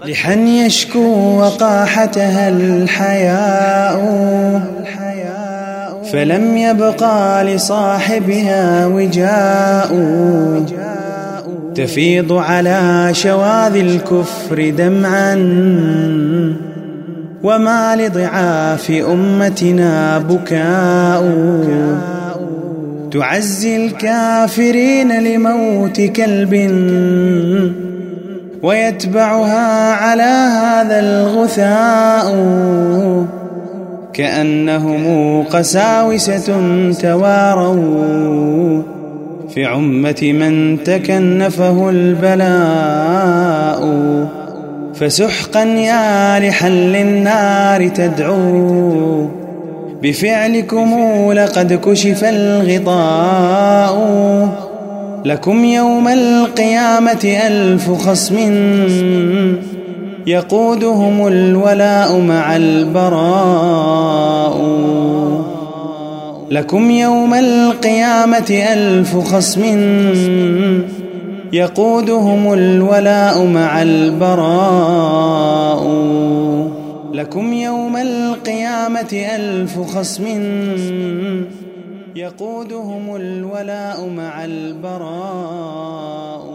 لحن يشكو وقاحتها الحياء، فلم يبقى لصاحبها وجاء، تفيض على شواذ الكفر دمعا، وما لضعاف أمتنا بكاء، تعزي الكافرين لموت كلب، ويتبعها على هذا الغثاء، كأنهم قساوسة تواروا في عمة من تكنفه البلاء. فسحقا يا لحل النار تدعو، بفعلكم لقد كشف الغطاء، لكم يوم القيامة ألف خصم، يقودهم الولاء مع البراء. لكم يوم القيامة ألف خصم، يقودهم الولاء مع البراء. لكم يوم القيامة ألف خصم، يقودهم الولاء مع البراء.